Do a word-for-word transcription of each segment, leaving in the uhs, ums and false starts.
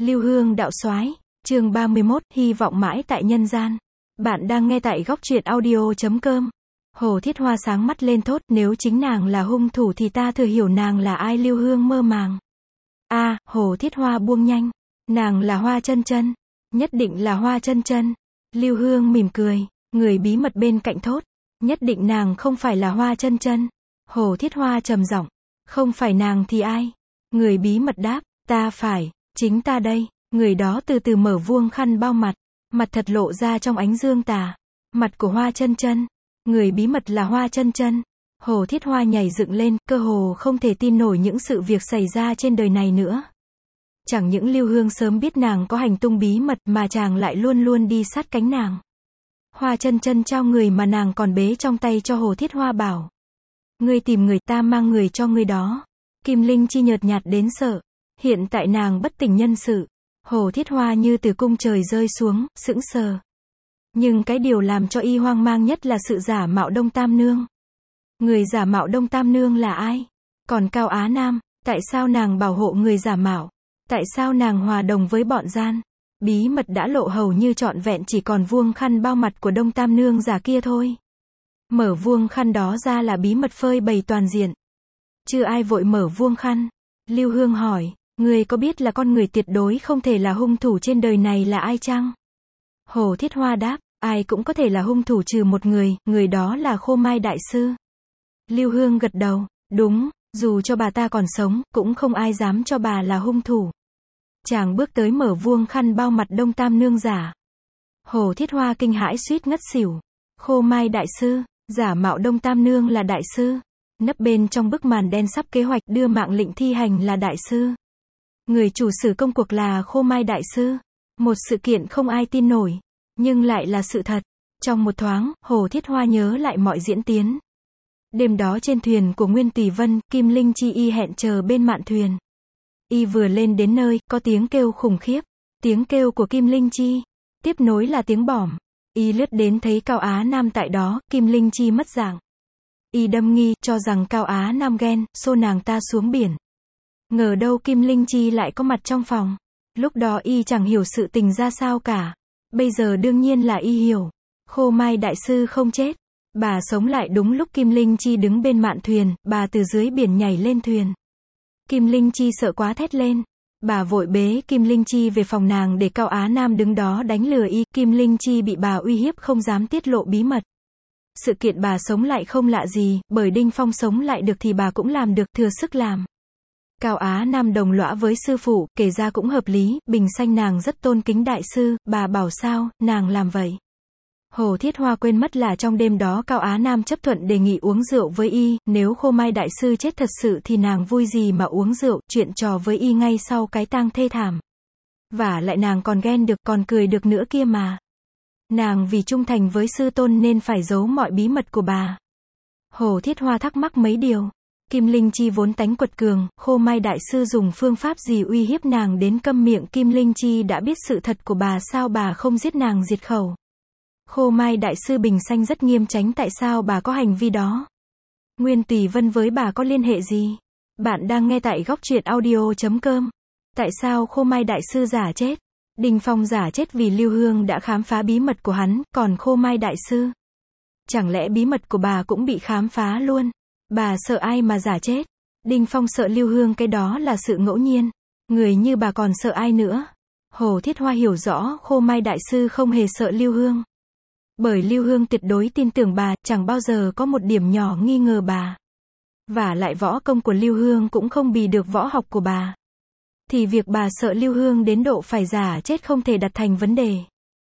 Lưu Hương đạo soái, chương ba mươi mốt, hy vọng mãi tại nhân gian. Bạn đang nghe tại góc truyện audio chấm com. Hồ Thiết Hoa sáng mắt lên thốt, nếu chính nàng là hung thủ thì ta thừa hiểu nàng là ai. Lưu Hương mơ màng. A, à, Hồ Thiết Hoa buông nhanh. Nàng là Hoa Chân Chân. Nhất định là Hoa Chân Chân. Lưu Hương mỉm cười, người bí mật bên cạnh thốt, nhất định nàng không phải là Hoa Chân Chân. Hồ Thiết Hoa trầm giọng, không phải nàng thì ai? Người bí mật đáp, ta phải, chính ta đây. Người đó từ từ mở vuông khăn bao mặt, mặt thật lộ ra trong ánh dương tà. Mặt của Hoa Chân Chân. Người bí mật là Hoa Chân Chân. Hồ Thiết Hoa nhảy dựng lên, cơ hồ không thể tin nổi những sự việc xảy ra trên đời này nữa. Chẳng những Lưu Hương sớm biết nàng có hành tung bí mật mà chàng lại luôn luôn đi sát cánh nàng. Hoa Chân Chân trao người mà nàng còn bế trong tay cho Hồ Thiết Hoa bảo. Ngươi tìm người, ta mang người cho ngươi đó. Kim Linh Chi nhợt nhạt đến sợ. Hiện tại nàng bất tỉnh nhân sự. Hồ Thiết Hoa như từ cung trời rơi xuống, sững sờ. Nhưng cái điều làm cho y hoang mang nhất là sự giả mạo Đông Tam Nương. Người giả mạo Đông Tam Nương là ai? Còn Cao Á Nam, tại sao nàng bảo hộ người giả mạo? Tại sao nàng hòa đồng với bọn gian? Bí mật đã lộ hầu như trọn vẹn, chỉ còn vuông khăn bao mặt của Đông Tam Nương giả kia thôi. Mở vuông khăn đó ra là bí mật phơi bày toàn diện. Chưa ai vội mở vuông khăn. Lưu Hương hỏi, người có biết là con người tuyệt đối không thể là hung thủ trên đời này là ai chăng? Hồ Thiết Hoa đáp, ai cũng có thể là hung thủ trừ một người, người đó là Khô Mai Đại Sư. Lưu Hương gật đầu, đúng, dù cho bà ta còn sống, cũng không ai dám cho bà là hung thủ. Chàng bước tới mở vuông khăn bao mặt Đông Tam Nương giả. Hồ Thiết Hoa kinh hãi suýt ngất xỉu. Khô Mai Đại Sư, giả mạo Đông Tam Nương là Đại Sư. Nấp bên trong bức màn đen sắp kế hoạch đưa mạng lệnh thi hành là Đại Sư. Người chủ sử công cuộc là Khô Mai Đại Sư. Một sự kiện không ai tin nổi, nhưng lại là sự thật. Trong một thoáng, Hồ Thiết Hoa nhớ lại mọi diễn tiến. Đêm đó trên thuyền của Nguyên Tùy Vân, Kim Linh Chi y hẹn chờ bên mạn thuyền. Y vừa lên đến nơi, có tiếng kêu khủng khiếp. Tiếng kêu của Kim Linh Chi. Tiếp nối là tiếng bỏm. Y lướt đến thấy Cao Á Nam tại đó, Kim Linh Chi mất dạng. Y đâm nghi, cho rằng Cao Á Nam ghen, xô nàng ta xuống biển. Ngờ đâu Kim Linh Chi lại có mặt trong phòng. Lúc đó y chẳng hiểu sự tình ra sao cả. Bây giờ đương nhiên là y hiểu. Khô Mai Đại Sư không chết. Bà sống lại đúng lúc Kim Linh Chi đứng bên mạn thuyền, bà từ dưới biển nhảy lên thuyền. Kim Linh Chi sợ quá thét lên. Bà vội bế Kim Linh Chi về phòng nàng để Cao Á Nam đứng đó đánh lừa y. Kim Linh Chi bị bà uy hiếp không dám tiết lộ bí mật. Sự kiện bà sống lại không lạ gì, bởi Đinh Phong sống lại được thì bà cũng làm được, thừa sức làm. Cao Á Nam đồng lõa với sư phụ, kể ra cũng hợp lý, bình sanh nàng rất tôn kính Đại Sư, bà bảo sao, nàng làm vậy. Hồ Thiết Hoa quên mất là trong đêm đó Cao Á Nam chấp thuận đề nghị uống rượu với y, nếu Khô Mai Đại Sư chết thật sự thì nàng vui gì mà uống rượu, chuyện trò với y ngay sau cái tang thê thảm. Vả lại nàng còn ghen được, còn cười được nữa kia mà. Nàng vì trung thành với sư tôn nên phải giấu mọi bí mật của bà. Hồ Thiết Hoa thắc mắc mấy điều. Kim Linh Chi vốn tánh quật cường, Khô Mai Đại Sư dùng phương pháp gì uy hiếp nàng đến câm miệng. Kim Linh Chi đã biết sự thật của bà, sao bà không giết nàng diệt khẩu. Khô Mai Đại Sư bình sanh rất nghiêm chánh, tại sao bà có hành vi đó. Nguyên Tùy Vân với bà có liên hệ gì? Bạn đang nghe tại góc truyện audio chấm com. Tại sao Khô Mai Đại Sư giả chết? Đinh Phong giả chết vì Lưu Hương đã khám phá bí mật của hắn, còn Khô Mai Đại Sư, chẳng lẽ bí mật của bà cũng bị khám phá luôn? Bà sợ ai mà giả chết? Đinh Phong sợ Lưu Hương, cái đó là sự ngẫu nhiên. Người như bà còn sợ ai nữa? Hồ Thiết Hoa hiểu rõ Khô Mai Đại Sư không hề sợ Lưu Hương. Bởi Lưu Hương tuyệt đối tin tưởng bà, chẳng bao giờ có một điểm nhỏ nghi ngờ bà. Vả lại võ công của Lưu Hương cũng không bì được võ học của bà. Thì việc bà sợ Lưu Hương đến độ phải giả chết không thể đặt thành vấn đề.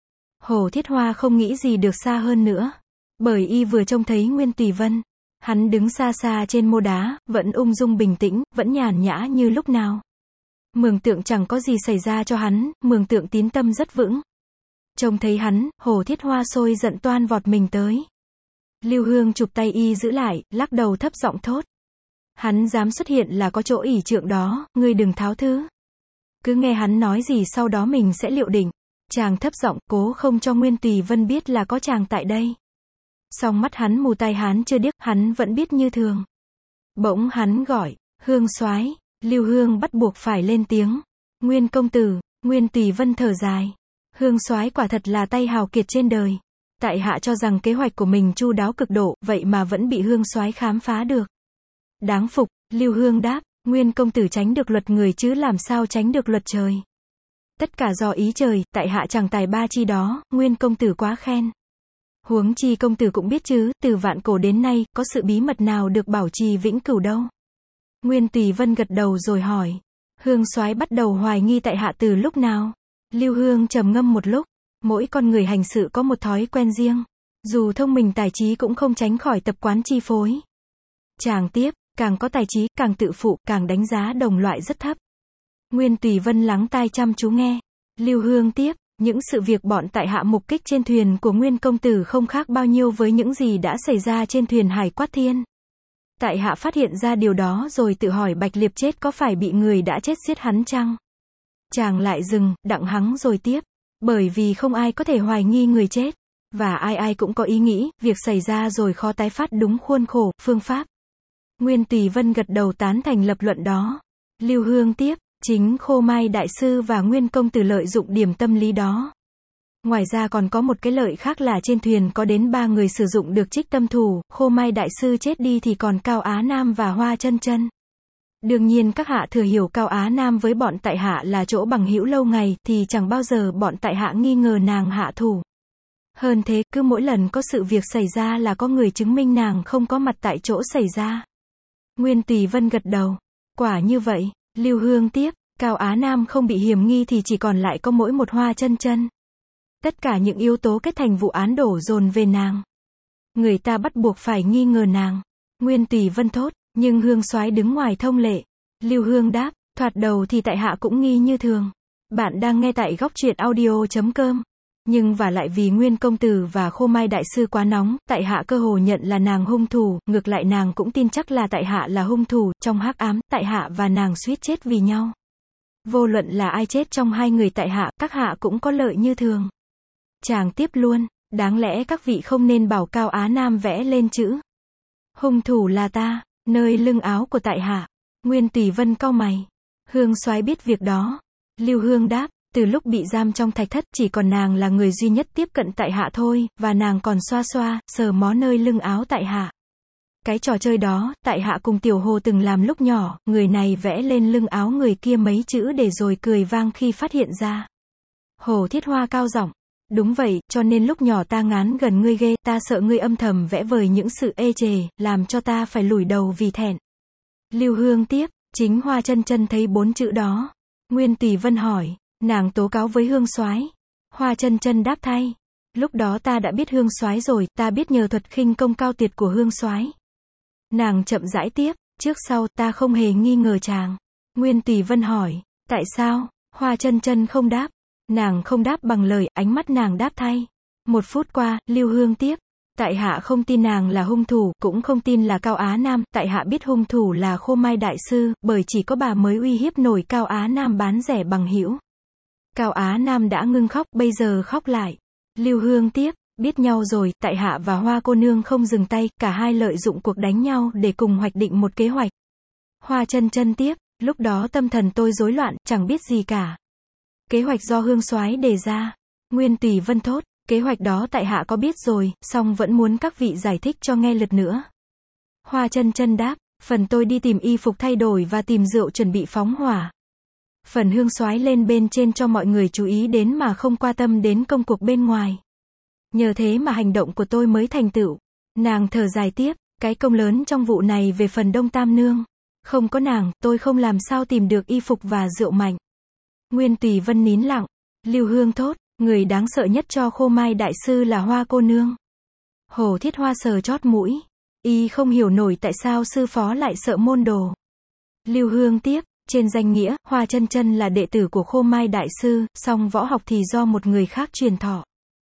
Hồ Thiết Hoa không nghĩ gì được xa hơn nữa. Bởi y vừa trông thấy Nguyên Tùy Vân. Hắn đứng xa xa trên mô đá, vẫn ung dung bình tĩnh, vẫn nhàn nhã như lúc nào. Mường tượng chẳng có gì xảy ra cho hắn, mường tượng tín tâm rất vững. Trông thấy hắn, Hồ Thiết Hoa sôi giận toan vọt mình tới. Lưu Hương chụp tay y giữ lại, lắc đầu thấp giọng thốt. Hắn dám xuất hiện là có chỗ ỷ trượng đó, ngươi đừng tháo thứ. Cứ nghe hắn nói gì sau đó mình sẽ liệu định. Chàng thấp giọng, cố không cho Nguyên Tùy Vân biết là có chàng tại đây. Song mắt hắn mù tai hắn chưa điếc, hắn vẫn biết như thường. Bỗng hắn gọi, Hương soái. Lưu Hương bắt buộc phải lên tiếng. Nguyên công tử. Nguyên Tùy Vân thở dài. Hương soái quả thật là tay hào kiệt trên đời. Tại hạ cho rằng kế hoạch của mình chu đáo cực độ, vậy mà vẫn bị Hương soái khám phá được. Đáng phục, Lưu Hương đáp, Nguyên công tử tránh được luật người chứ làm sao tránh được luật trời. Tất cả do ý trời, tại hạ chẳng tài ba chi đó, Nguyên công tử quá khen. Huống chi công tử cũng biết chứ, từ vạn cổ đến nay, có sự bí mật nào được bảo trì vĩnh cửu đâu. Nguyên Tùy Vân gật đầu rồi hỏi, Hương soái bắt đầu hoài nghi tại hạ từ lúc nào? Lưu Hương trầm ngâm một lúc, mỗi con người hành sự có một thói quen riêng, dù thông minh tài trí cũng không tránh khỏi tập quán chi phối. Chàng tiếp, càng có tài trí, càng tự phụ, càng đánh giá đồng loại rất thấp. Nguyên Tùy Vân lắng tai chăm chú nghe. Lưu Hương tiếp, những sự việc bọn tại hạ mục kích trên thuyền của Nguyên công tử không khác bao nhiêu với những gì đã xảy ra trên thuyền Hải Quát Thiên. Tại hạ phát hiện ra điều đó rồi tự hỏi Bạch Liệp chết có phải bị người đã chết giết hắn chăng? Chàng lại dừng, đặng hắng rồi tiếp. Bởi vì không ai có thể hoài nghi người chết. Và ai ai cũng có ý nghĩ, việc xảy ra rồi khó tái phát đúng khuôn khổ, phương pháp. Nguyên Tùy Vân gật đầu tán thành lập luận đó. Lưu Hương tiếp, chính Khô Mai Đại Sư và Nguyên công tử lợi dụng điểm tâm lý đó. Ngoài ra còn có một cái lợi khác là trên thuyền có đến ba người sử dụng được trích tâm thủ, Khô Mai Đại Sư chết đi thì còn Cao Á Nam và Hoa Chân Chân. Đương nhiên các hạ thừa hiểu Cao Á Nam với bọn tại hạ là chỗ bằng hữu lâu ngày, thì chẳng bao giờ bọn tại hạ nghi ngờ nàng hạ thủ. Hơn thế, cứ mỗi lần có sự việc xảy ra là có người chứng minh nàng không có mặt tại chỗ xảy ra. Nguyên Tùy Vân gật đầu. Quả như vậy, Lưu Hương tiếp, Cao Á Nam không bị hiểm nghi thì chỉ còn lại có mỗi một Hoa Chân Chân. Tất cả những yếu tố kết thành vụ án đổ dồn về nàng. Người ta bắt buộc phải nghi ngờ nàng. Nguyên Tùy Vân thốt, nhưng Hương soái đứng ngoài thông lệ. Lưu Hương đáp, thoạt đầu thì tại hạ cũng nghi như thường. Bạn đang nghe tại góc truyện audio chấm com. Nhưng và lại vì Nguyên công tử và Khô Mai Đại Sư quá nóng, tại hạ cơ hồ nhận là nàng hung thủ, ngược lại nàng cũng tin chắc là tại hạ là hung thủ, trong hắc ám, tại hạ và nàng suýt chết vì nhau. Vô luận là ai chết trong hai người tại hạ, các hạ cũng có lợi như thường. Chàng tiếp luôn, đáng lẽ các vị không nên bảo Cao Á Nam vẽ lên chữ hung thủ là ta, nơi lưng áo của tại hạ. Nguyên Tùy Vân cau mày. Hương soái biết việc đó. Lưu Hương đáp, từ lúc bị giam trong thạch thất chỉ còn nàng là người duy nhất tiếp cận tại hạ thôi, và nàng còn xoa xoa, sờ mó nơi lưng áo tại hạ. Cái trò chơi đó, tại hạ cùng Tiểu Hồ từng làm lúc nhỏ, người này vẽ lên lưng áo người kia mấy chữ để rồi cười vang khi phát hiện ra. Hồ Thiết Hoa cao giọng, đúng vậy, cho nên lúc nhỏ ta ngán gần ngươi ghê, ta sợ ngươi âm thầm vẽ vời những sự ê chề, làm cho ta phải lủi đầu vì thẹn. Lưu Hương tiếp, chính Hoa Chân Chân thấy bốn chữ đó. Nguyên Tùy Vân hỏi, nàng tố cáo với Hương soái. Hoa Chân Chân đáp thay, lúc đó ta đã biết Hương soái rồi, ta biết nhờ thuật khinh công cao tuyệt của Hương soái. Nàng chậm rãi tiếp, trước sau ta không hề nghi ngờ chàng. Nguyên Tùy Vân hỏi, tại sao? Hoa Chân Chân không đáp. Nàng không đáp bằng lời, ánh mắt nàng đáp thay. Một phút qua, Lưu Hương tiếp, tại hạ không tin nàng là hung thủ, cũng không tin là Cao Á Nam, tại hạ biết hung thủ là Khô Mai Đại Sư, bởi chỉ có bà mới uy hiếp nổi Cao Á Nam bán rẻ bằng hữu. Cao Á Nam đã ngưng khóc, bây giờ khóc lại. Lưu Hương tiếp, biết nhau rồi, tại hạ và Hoa cô nương không dừng tay, cả hai lợi dụng cuộc đánh nhau để cùng hoạch định một kế hoạch. Hoa Chân Chân tiếp, lúc đó tâm thần tôi rối loạn, chẳng biết gì cả. Kế hoạch do Hương soái đề ra. Nguyên Tùy Vân thốt, kế hoạch đó tại hạ có biết rồi, song vẫn muốn các vị giải thích cho nghe lượt nữa. Hoa Chân Chân đáp, phần tôi đi tìm y phục thay đổi và tìm rượu chuẩn bị phóng hỏa. Phần Hương soái lên bên trên cho mọi người chú ý đến mà không quan tâm đến công cuộc bên ngoài. Nhờ thế mà hành động của tôi mới thành tựu. Nàng thở dài tiếp, cái công lớn trong vụ này về phần Đông Tam Nương. Không có nàng, tôi không làm sao tìm được y phục và rượu mạnh. Nguyên Tùy Vân nín lặng. Lưu Hương thốt, người đáng sợ nhất cho Khô Mai Đại Sư là Hoa cô nương. Hồ Thiết Hoa sờ chót mũi. Y không hiểu nổi tại sao sư phó lại sợ môn đồ. Lưu Hương tiếp, trên danh nghĩa, Hoa Chân Chân là đệ tử của Khô Mai Đại Sư, song võ học thì do một người khác truyền thọ.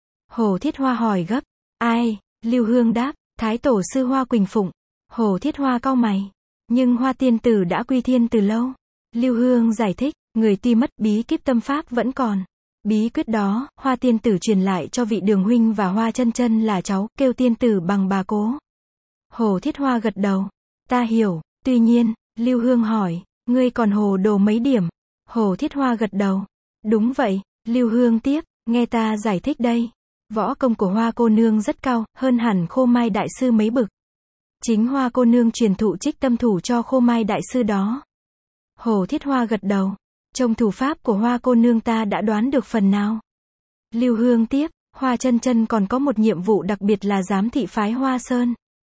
Hồ Thiết Hoa hỏi gấp, ai? Lưu Hương đáp, Thái tổ sư Hoa Quỳnh Phụng. Hồ Thiết Hoa cau mày. Nhưng Hoa tiên tử đã quy thiên từ lâu. Lưu Hương giải thích, người tuy mất, bí kíp tâm pháp vẫn còn. Bí quyết đó, Hoa tiên tử truyền lại cho vị Đường huynh và Hoa Chân Chân là cháu, kêu tiên tử bằng bà cố. Hồ Thiết Hoa gật đầu. Ta hiểu, tuy nhiên, Lưu Hương hỏi, ngươi còn hồ đồ mấy điểm? Hồ Thiết Hoa gật đầu. Đúng vậy, Lưu Hương tiếp, nghe ta giải thích đây. Võ công của Hoa cô nương rất cao, hơn hẳn Khô Mai đại sư mấy bực. Chính Hoa cô nương truyền thụ trích tâm thủ cho Khô Mai đại sư đó. Hồ Thiết Hoa gật đầu. Trong thủ pháp của Hoa cô nương ta đã đoán được phần nào. Lưu Hương tiếp, Hoa chân chân còn có một nhiệm vụ đặc biệt là giám thị phái Hoa Sơn.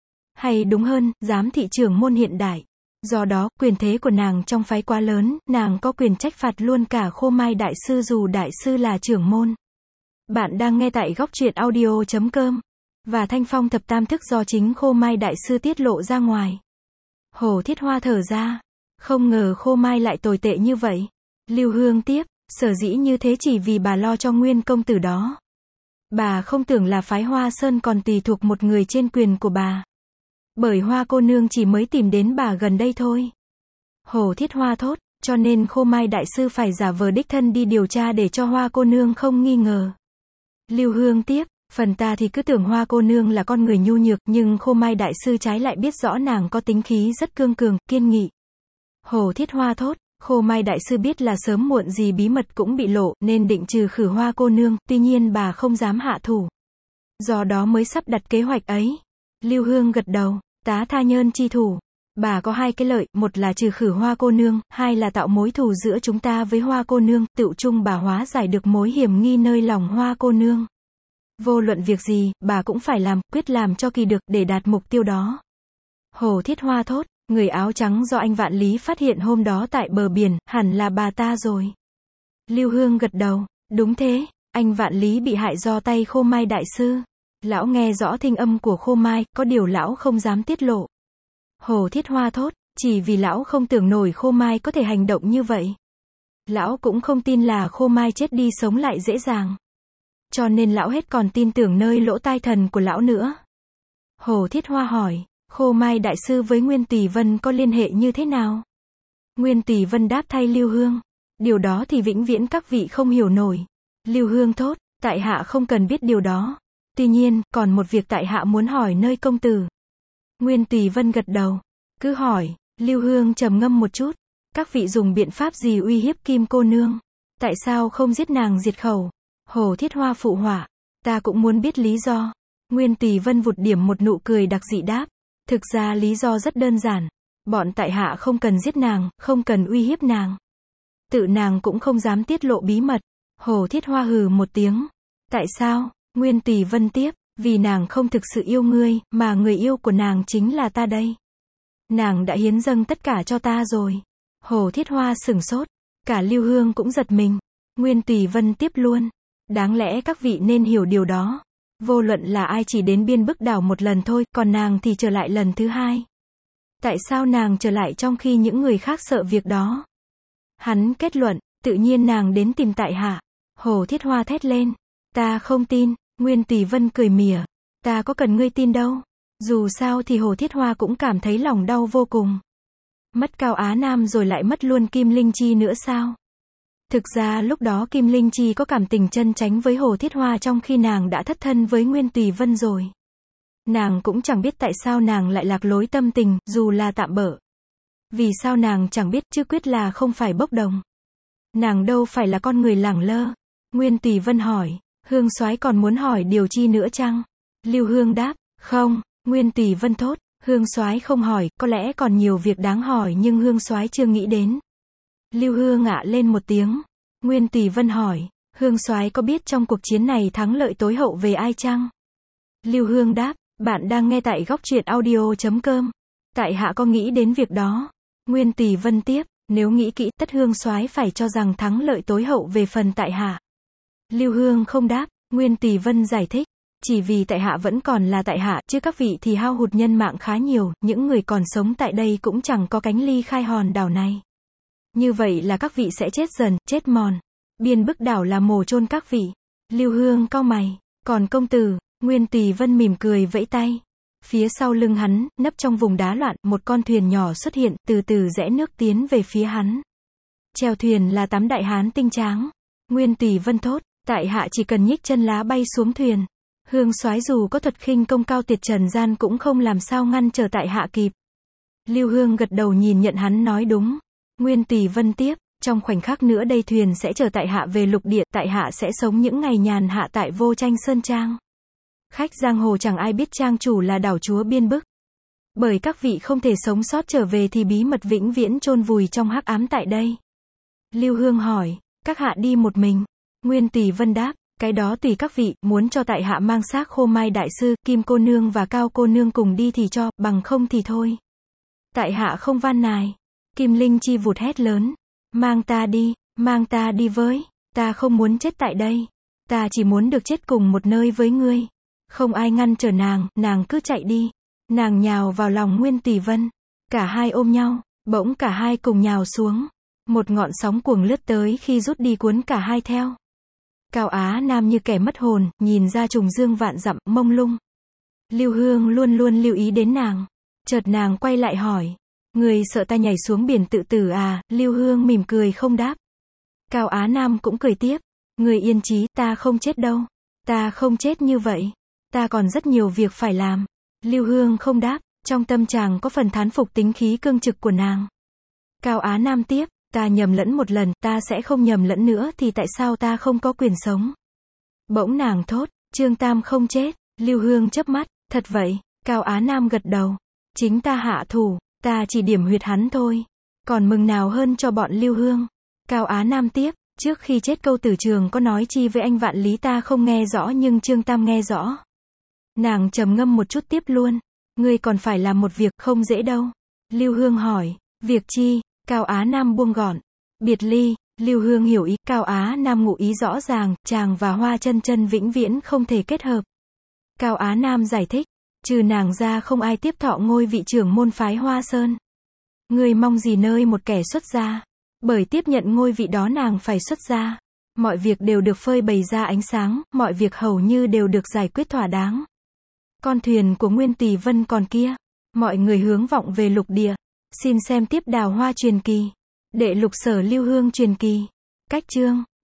Hay đúng hơn, giám thị trưởng môn hiện đại. Do đó, quyền thế của nàng trong phái quá lớn, nàng có quyền trách phạt luôn cả Khô Mai đại sư dù đại sư là trưởng môn. Bạn đang nghe tại góc truyện audio chấm com. Và Thanh Phong thập tam thức do chính Khô Mai đại sư tiết lộ ra ngoài. Hồ Thiết Hoa thở ra. Không ngờ Khô Mai lại tồi tệ như vậy. Lưu Hương tiếp, sở dĩ như thế chỉ vì bà lo cho nguyên công tử đó. Bà không tưởng là phái Hoa Sơn còn tùy thuộc một người trên quyền của bà. Bởi Hoa cô nương chỉ mới tìm đến bà gần đây thôi. Hồ Thiết Hoa thốt, cho nên Khô Mai đại sư phải giả vờ đích thân đi điều tra để cho Hoa cô nương không nghi ngờ. Lưu Hương tiếp, phần ta thì cứ tưởng Hoa cô nương là con người nhu nhược, nhưng Khô Mai đại sư trái lại biết rõ nàng có tính khí rất cương cường, kiên nghị. Hồ Thiết Hoa thốt, Khô Mai đại sư biết là sớm muộn gì bí mật cũng bị lộ, nên định trừ khử Hoa cô nương, tuy nhiên bà không dám hạ thủ. Do đó mới sắp đặt kế hoạch ấy. Lưu Hương gật đầu, tá tha nhơn chi thủ. Bà có hai cái lợi, một là trừ khử Hoa cô nương, hai là tạo mối thù giữa chúng ta với Hoa cô nương, tựu chung bà hóa giải được mối hiểm nghi nơi lòng Hoa cô nương. Vô luận việc gì, bà cũng phải làm, quyết làm cho kỳ được, để đạt mục tiêu đó. Hồ Thiết Hoa thốt, người áo trắng do anh Vạn Lý phát hiện hôm đó tại bờ biển, hẳn là bà ta rồi. Lưu Hương gật đầu, đúng thế, anh Vạn Lý bị hại do tay Khô Mai đại sư. Lão nghe rõ thinh âm của Khô Mai, có điều lão không dám tiết lộ. Hồ Thiết Hoa thốt, chỉ vì lão không tưởng nổi Khô Mai có thể hành động như vậy. Lão cũng không tin là Khô Mai chết đi sống lại dễ dàng. Cho nên lão hết còn tin tưởng nơi lỗ tai thần của lão nữa. Hồ Thiết Hoa hỏi, Khô Mai đại sư với Nguyên Tùy Vân có liên hệ như thế nào? Nguyên Tùy Vân đáp thay Lưu Hương, điều đó thì vĩnh viễn các vị không hiểu nổi. Lưu Hương thốt, tại hạ không cần biết điều đó. Tuy nhiên, còn một việc tại hạ muốn hỏi nơi công tử. Nguyên Tùy Vân gật đầu, cứ hỏi. Lưu Hương trầm ngâm một chút, các vị dùng biện pháp gì uy hiếp Kim cô nương? Tại sao không giết nàng diệt khẩu? Hồ Thiết Hoa phụ họa, ta cũng muốn biết lý do. Nguyên Tùy Vân vụt điểm một nụ cười đặc dị đáp, thực ra lý do rất đơn giản. Bọn tại hạ không cần giết nàng, không cần uy hiếp nàng. Tự nàng cũng không dám tiết lộ bí mật. Hồ Thiết Hoa hừ một tiếng. Tại sao? Nguyên Tùy Vân tiếp, vì nàng không thực sự yêu ngươi, mà người yêu của nàng chính là ta đây. Nàng đã hiến dâng tất cả cho ta rồi. Hồ Thiết Hoa sửng sốt, cả Lưu Hương cũng giật mình. Nguyên Tùy Vân tiếp luôn, đáng lẽ các vị nên hiểu điều đó. Vô luận là ai chỉ đến Biên Bức Đảo một lần thôi, còn nàng thì trở lại lần thứ hai. Tại sao nàng trở lại trong khi những người khác sợ việc đó? Hắn kết luận, tự nhiên nàng đến tìm tại hạ. Hồ Thiết Hoa thét lên, ta không tin. Nguyên Tùy Vân cười mỉa, ta có cần ngươi tin đâu. Dù sao thì Hồ Thiết Hoa cũng cảm thấy lòng đau vô cùng. Mất Cao Á Nam rồi lại mất luôn Kim Linh Chi nữa sao? Thực ra lúc đó Kim Linh Chi có cảm tình chân chánh với Hồ Thiết Hoa trong khi nàng đã thất thân với Nguyên Tùy Vân rồi. Nàng cũng chẳng biết tại sao nàng lại lạc lối tâm tình, dù là tạm bỡ. Vì sao nàng chẳng biết, chứ quyết là không phải bốc đồng. Nàng đâu phải là con người lẳng lơ. Nguyên Tùy Vân hỏi, Hương soái còn muốn hỏi điều chi nữa chăng? Lưu Hương đáp, không. Nguyên Tùy Vân thốt, Hương soái không hỏi, có lẽ còn nhiều việc đáng hỏi nhưng Hương soái chưa nghĩ đến. Lưu Hương ạ lên một tiếng. Nguyên Tùy Vân hỏi, Hương soái có biết trong cuộc chiến này thắng lợi tối hậu về ai chăng? Lưu Hương đáp, bạn đang nghe tại góc truyện audio chấm com. Tại hạ có nghĩ đến việc đó. Nguyên Tùy Vân tiếp, nếu nghĩ kỹ, tất Hương soái phải cho rằng thắng lợi tối hậu về phần tại hạ. Lưu Hương không đáp. Nguyên Tùy Vân giải thích, chỉ vì tại hạ vẫn còn là tại hạ, chứ các vị thì hao hụt nhân mạng khá nhiều, những người còn sống tại đây cũng chẳng có cánh ly khai hòn đảo này. Như vậy là các vị sẽ chết dần, chết mòn. Biên Bức Đảo là mồ chôn các vị. Lưu Hương cau mày, còn công tử? Nguyên Tùy Vân mỉm cười vẫy tay. Phía sau lưng hắn, nấp trong vùng đá loạn, một con thuyền nhỏ xuất hiện, từ từ rẽ nước tiến về phía hắn. Chèo thuyền là tám đại hán tinh tráng. Nguyên Tùy Vân thốt, tại hạ chỉ cần nhích chân lá bay xuống thuyền. Hương soái dù có thuật khinh công cao tuyệt trần gian cũng không làm sao ngăn trở tại hạ kịp. Lưu Hương gật đầu nhìn nhận hắn nói đúng. Nguyên Tùy Vân tiếp, Trong khoảnh khắc nữa đây thuyền sẽ chở tại hạ về lục địa, tại hạ sẽ sống những ngày nhàn hạ tại Vô Tranh Sơn Trang. Khách giang hồ chẳng ai biết trang chủ là đảo chúa Biên Bức. Bởi các vị không thể sống sót trở về thì bí mật vĩnh viễn chôn vùi trong hắc ám tại đây. Lưu Hương hỏi, các hạ đi một mình. Nguyên Tùy Vân đáp, cái đó tùy các vị, muốn cho tại hạ mang xác Khô Mai đại sư, Kim cô nương và Cao cô nương cùng đi thì cho, bằng không thì thôi. Tại hạ không van nài. Kim Linh Chi vụt hét lớn, mang ta đi, mang ta đi với, ta không muốn chết tại đây. Ta chỉ muốn được chết cùng một nơi với ngươi. Không ai ngăn trở nàng, nàng cứ chạy đi. Nàng nhào vào lòng Nguyên Tùy Vân. Cả hai ôm nhau, bỗng cả hai cùng nhào xuống. Một ngọn sóng cuồng lướt tới khi rút đi cuốn cả hai theo. Cao Á Nam như kẻ mất hồn, nhìn ra trùng dương vạn dặm, mông lung. Lưu Hương luôn luôn lưu ý đến nàng. Chợt nàng quay lại hỏi, người sợ ta nhảy xuống biển tự tử à? Lưu Hương mỉm cười không đáp. Cao Á Nam cũng cười tiếp, người yên chí, ta không chết đâu. Ta không chết như vậy. Ta còn rất nhiều việc phải làm. Lưu Hương không đáp, trong tâm chàng có phần thán phục tính khí cương trực của nàng. Cao Á Nam tiếp, ta nhầm lẫn một lần, ta sẽ không nhầm lẫn nữa thì tại sao ta không có quyền sống? Bỗng nàng thốt, Trương Tam không chết. Lưu Hương chớp mắt, thật vậy? Cao Á Nam gật đầu. Chính ta hạ thủ, ta chỉ điểm huyệt hắn thôi. Còn mừng nào hơn cho bọn Lưu Hương. Cao Á Nam tiếp, trước khi chết Câu Tử Trường có nói chi với anh Vạn Lý ta không nghe rõ nhưng Trương Tam nghe rõ. Nàng trầm ngâm một chút tiếp luôn, ngươi còn phải làm một việc không dễ đâu. Lưu Hương hỏi, việc chi? Cao Á Nam buông gọn, biệt ly. Lưu Hương hiểu ý, Cao Á Nam ngụ ý rõ ràng, chàng và Hoa Chân Chân vĩnh viễn không thể kết hợp. Cao Á Nam giải thích, trừ nàng ra không ai tiếp thọ ngôi vị trưởng môn phái Hoa Sơn. Ngươi mong gì nơi một kẻ xuất gia? Bởi tiếp nhận ngôi vị đó nàng phải xuất gia. Mọi việc đều được phơi bày ra ánh sáng, mọi việc hầu như đều được giải quyết thỏa đáng. Con thuyền của Nguyên Tùy Vân còn kia. Mọi người hướng vọng về lục địa. Xin xem tiếp Đào Hoa truyền kỳ. Đệ lục Sở Lưu Hương truyền kỳ. Cách chương